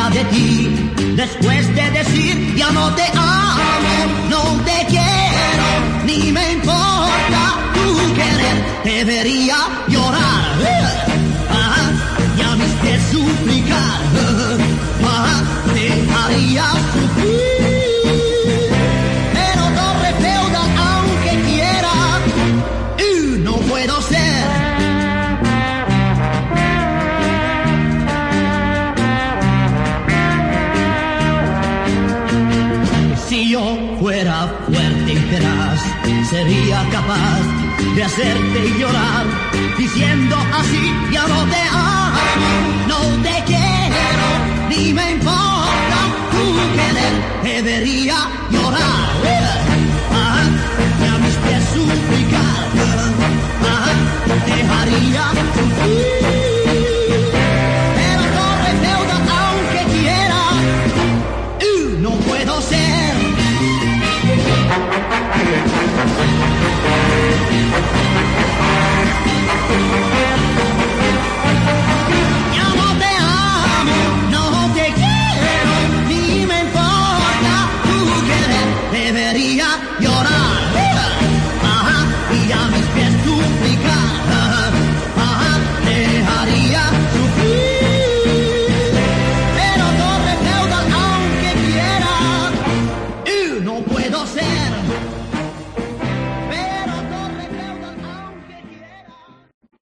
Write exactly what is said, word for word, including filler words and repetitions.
sería de ti después de decir ya no te amo, no te quiero, ni me importa tu querer? Debería llorar, ah, y a mis pies suplicar, ah, te haría sufrir, pero Torre Feudal aunque quiera, uh, no puedo ser. Si yo fuera fuerte y tenaz, sería capaz de hacerte llorar, diciendo así, ya no te amo, no te quiero, ni me importa tu querer. Debería llorar, ah, y a mis pies suplicar, ah, te haría sufrir.